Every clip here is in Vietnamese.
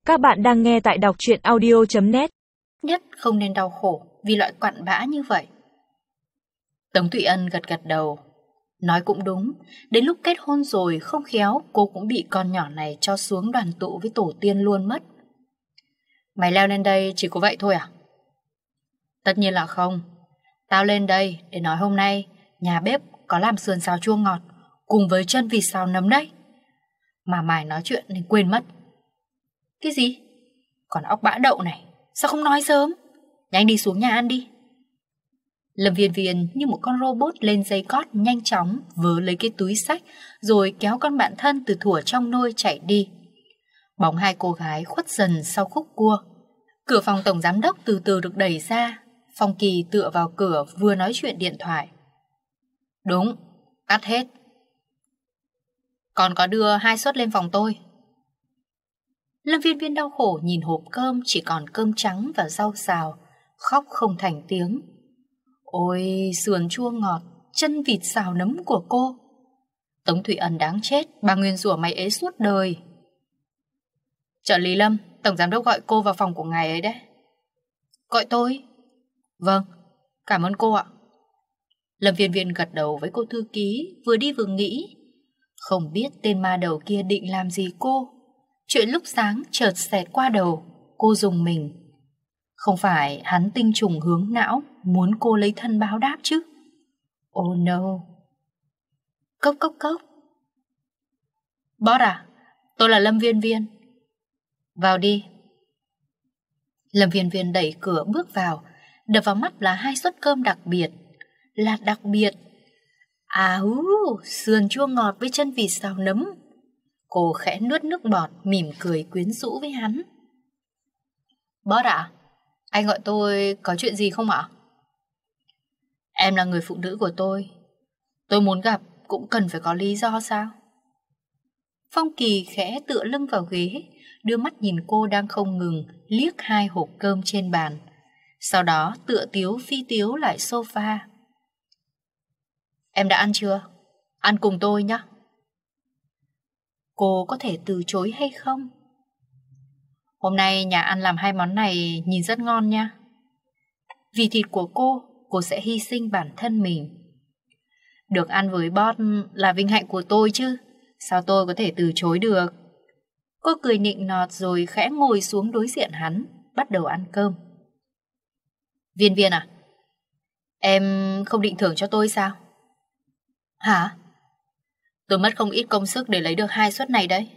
Các bạn đang nghe tại đọc truyện audio.net. Nhất không nên đau khổ vì loại cặn bã như vậy. Tống Thụy Ân gật gật đầu. Nói cũng đúng, đến lúc kết hôn rồi không khéo cô cũng bị con nhỏ này cho xuống đoàn tụ với tổ tiên luôn mất. Mày leo lên đây chỉ có vậy thôi à? Tất nhiên là không. Tao lên đây để nói hôm nay nhà bếp có làm sườn xào chua ngọt cùng với chân vịt xào nấm đấy. Mà mày nói chuyện nên quên mất. Cái gì? Còn óc bã đậu này, sao không nói sớm? Nhanh đi xuống nhà ăn đi. Lâm Viên Viên như một con robot lên dây cót nhanh chóng vớ lấy cái túi xách rồi kéo con bạn thân từ thủa trong nôi chạy đi. Bóng hai cô gái khuất dần sau khúc cua. Cửa phòng tổng giám đốc từ từ được đẩy ra. Phong Kỳ tựa vào cửa vừa nói chuyện điện thoại. Đúng, cắt hết. Còn có đưa 2 suất lên phòng tôi. Lâm Viên Viên đau khổ nhìn hộp cơm chỉ còn cơm trắng và rau xào, khóc không thành tiếng. Ôi, sườn chua ngọt, chân vịt xào nấm của cô. Tống Thụy Ân đáng chết, bà nguyên rủa mày ế suốt đời. Trợ lý Lâm, tổng giám đốc gọi cô vào phòng của ngài ấy đấy. Gọi tôi? Vâng, cảm ơn cô ạ. Lâm Viên Viên gật đầu với cô thư ký, vừa đi vừa nghĩ. Không biết tên ma đầu kia định làm gì cô. Chuyện lúc sáng chợt xẹt qua đầu, cô rùng mình. Không phải hắn tinh trùng hướng não muốn cô lấy thân báo đáp chứ? Oh no. Cốc cốc cốc. Boss à, tôi là Lâm Viên Viên. Vào đi. Lâm Viên Viên đẩy cửa bước vào, đập vào mắt là 2 suất cơm đặc biệt. Là đặc biệt. Sườn chua ngọt với chân vịt xào nấm. Cô khẽ nuốt nước bọt, mỉm cười quyến rũ với hắn. Boss ạ, anh gọi tôi có chuyện gì không ạ? Em là người phụ nữ của tôi. Tôi muốn gặp cũng cần phải có lý do sao? Phong Kỳ khẽ tựa lưng vào ghế, đưa mắt nhìn cô đang không ngừng liếc 2 hộp cơm trên bàn. Sau đó tựa tiếu phi tiếu lại sofa. Em đã ăn chưa? Ăn cùng tôi nhé. Cô có thể từ chối hay không? Hôm nay nhà ăn làm 2 món này nhìn rất ngon nha. Vì thịt của cô sẽ hy sinh bản thân mình. Được ăn với boss là vinh hạnh của tôi chứ. Sao tôi có thể từ chối được? Cô cười nịnh nọt rồi khẽ ngồi xuống đối diện hắn, bắt đầu ăn cơm. Viên Viên à? Em không định thưởng cho tôi sao? Hả? Tôi mất không ít công sức để lấy được 2 suất này đấy.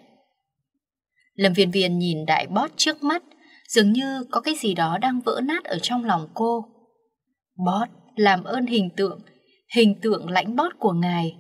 Lâm Viên Viên nhìn đại boss trước mắt, dường như có cái gì đó đang vỡ nát ở trong lòng cô. Boss, làm ơn hình tượng lãnh boss của ngài.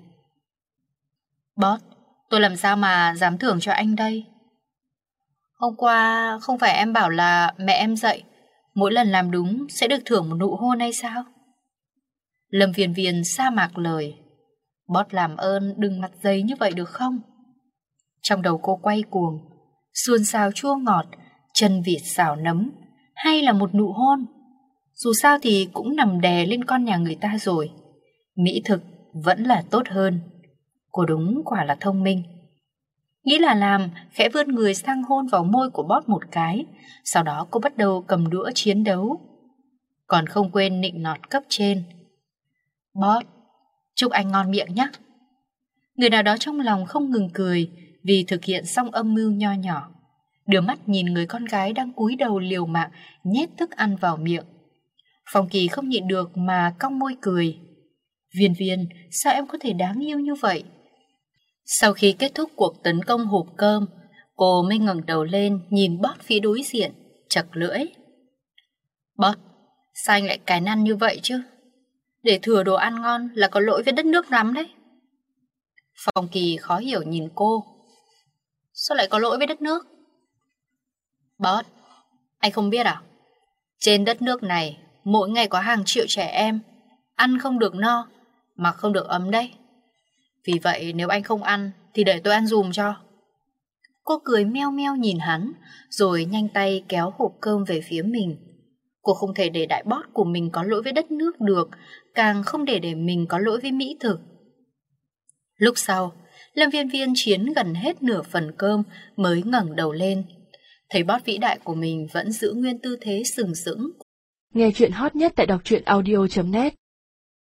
Boss, tôi làm sao mà dám thưởng cho anh đây? Hôm qua không phải em bảo là mẹ em dạy mỗi lần làm đúng sẽ được thưởng một nụ hôn hay sao? Lâm Viên Viên sa mạc lời. Boss làm ơn đừng mặt dày như vậy được không? Trong đầu cô quay cuồng. Sườn xào chua ngọt, chân vịt xào nấm, hay là một nụ hôn? Dù sao thì cũng nằm đè lên con nhà người ta rồi. Mỹ thực vẫn là tốt hơn. Cô đúng quả là thông minh. Nghĩ là làm, khẽ vươn người sang hôn vào môi của boss một cái. Sau đó cô bắt đầu cầm đũa chiến đấu. Còn không quên nịnh nọt cấp trên. Boss, chúc anh ngon miệng nhé. Người nào đó trong lòng không ngừng cười vì thực hiện xong âm mưu nho nhỏ. Đưa mắt nhìn người con gái đang cúi đầu liều mạng nhét thức ăn vào miệng. Phong Kỳ không nhịn được mà cong môi cười. Viên Viên, sao em có thể đáng yêu như vậy? Sau khi kết thúc cuộc tấn công hộp cơm, cô mới ngẩng đầu lên nhìn boss phía đối diện, chật lưỡi. Boss, sao anh lại cái năn như vậy chứ? Để thừa đồ ăn ngon là có lỗi với đất nước lắm đấy. Phong Kỳ khó hiểu nhìn cô. Sao lại có lỗi với đất nước? Boss, anh không biết à? Trên đất nước này mỗi ngày có hàng triệu trẻ em ăn không được no, mặc không được ấm đấy. Vì vậy nếu anh không ăn thì để tôi ăn giùm cho. Cô cười meo meo nhìn hắn, rồi nhanh tay kéo hộp cơm về phía mình. Cô không thể để đại boss của mình có lỗi với đất nước được, càng không để mình có lỗi với mỹ thực. Lúc sau, Lâm Viên Viên chiến gần hết nửa phần cơm mới ngẩng đầu lên. Thấy boss vĩ đại của mình vẫn giữ nguyên tư thế sừng sững. Nghe chuyện hot nhất tại đọc truyện audio.net